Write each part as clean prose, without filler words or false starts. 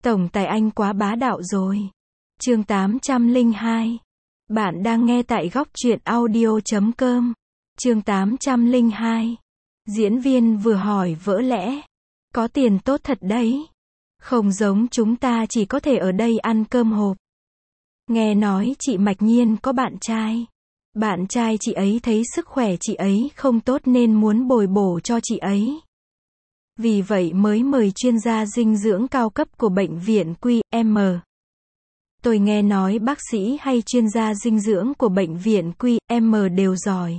Tổng tài anh quá bá đạo rồi. Chương 802. Bạn đang nghe tại góc truyện audio.com. Chương 802. Diễn viên vừa hỏi vỡ lẽ. Có tiền tốt thật đấy. Không giống chúng ta chỉ có thể ở đây ăn cơm hộp. Nghe nói chị Mạch Nhiên có bạn trai. Bạn trai chị ấy thấy sức khỏe chị ấy không tốt nên muốn bồi bổ cho chị ấy. Vì vậy mới mời chuyên gia dinh dưỡng cao cấp của bệnh viện QM. Tôi nghe nói bác sĩ hay chuyên gia dinh dưỡng của bệnh viện QM đều giỏi.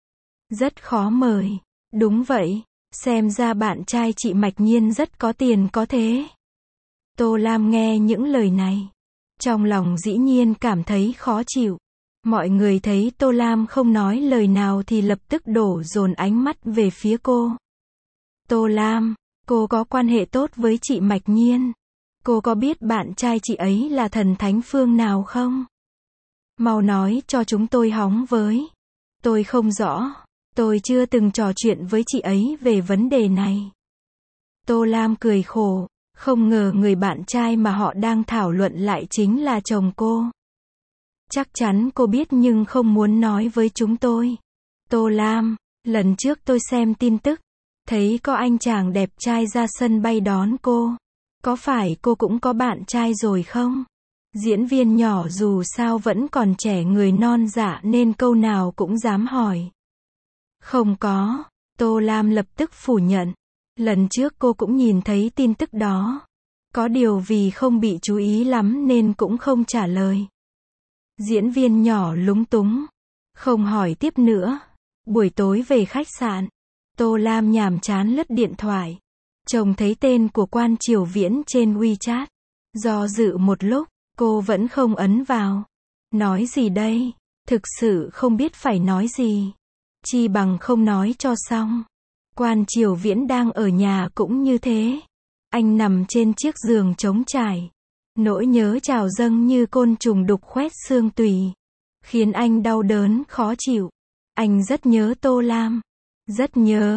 Rất khó mời. Đúng vậy, xem ra bạn trai chị Mạch Nhiên rất có tiền có thế. Tô Lam nghe những lời này. Trong lòng dĩ nhiên cảm thấy khó chịu. Mọi người thấy Tô Lam không nói lời nào thì lập tức đổ dồn ánh mắt về phía cô. Tô Lam, cô có quan hệ tốt với chị Mạch Nhiên. Cô có biết bạn trai chị ấy là thần thánh phương nào không? Mau nói cho chúng tôi hóng với. Tôi không rõ. Tôi chưa từng trò chuyện với chị ấy về vấn đề này. Tô Lam cười khổ. Không ngờ người bạn trai mà họ đang thảo luận lại chính là chồng cô. Chắc chắn cô biết nhưng không muốn nói với chúng tôi. Tô Lam, lần trước tôi xem tin tức. Thấy có anh chàng đẹp trai ra sân bay đón cô. Có phải cô cũng có bạn trai rồi không? Diễn viên nhỏ dù sao vẫn còn trẻ người non dạ nên câu nào cũng dám hỏi. Không có. Tô Lam lập tức phủ nhận. Lần trước cô cũng nhìn thấy tin tức đó. Có điều vì không bị chú ý lắm nên cũng không trả lời. Diễn viên nhỏ lúng túng. Không hỏi tiếp nữa. Buổi tối về khách sạn. Tô Lam nhàm chán lướt điện thoại. Trông thấy tên của Quan Triều Viễn trên WeChat. Do dự một lúc, cô vẫn không ấn vào. Nói gì đây? Thực sự không biết phải nói gì. Chi bằng không nói cho xong. Quan Triều Viễn đang ở nhà cũng như thế. Anh nằm trên chiếc giường trống trải. Nỗi nhớ trào dâng như côn trùng đục khoét xương tủy. Khiến anh đau đớn, khó chịu. Anh rất nhớ Tô Lam. Rất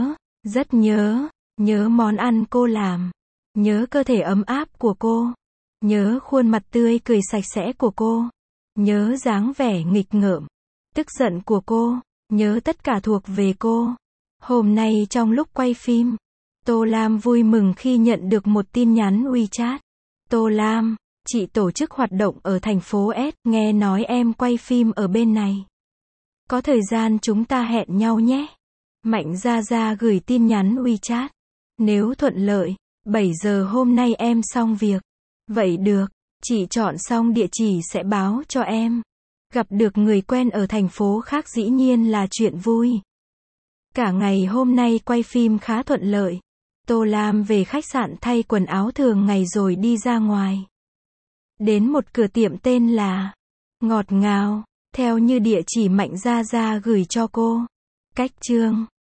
nhớ. Nhớ món ăn cô làm. Nhớ cơ thể ấm áp của cô. Nhớ khuôn mặt tươi cười sạch sẽ của cô. Nhớ dáng vẻ nghịch ngợm, tức giận của cô. Nhớ tất cả thuộc về cô. Hôm nay trong lúc quay phim, Tô Lam vui mừng khi nhận được một tin nhắn WeChat. Tô Lam, chị tổ chức hoạt động ở thành phố S, nghe nói em quay phim ở bên này. Có thời gian chúng ta hẹn nhau nhé. Mạnh Gia Gia gửi tin nhắn WeChat. Nếu thuận lợi, 7 giờ hôm nay em xong việc. Vậy được, chị chọn xong địa chỉ sẽ báo cho em. Gặp được người quen ở thành phố khác dĩ nhiên là chuyện vui. Cả ngày hôm nay quay phim khá thuận lợi. Tô Lam về khách sạn thay quần áo thường ngày rồi đi ra ngoài. Đến một cửa tiệm tên là Ngọt Ngào, theo như địa chỉ Mạnh Gia Gia gửi cho cô. Cách chương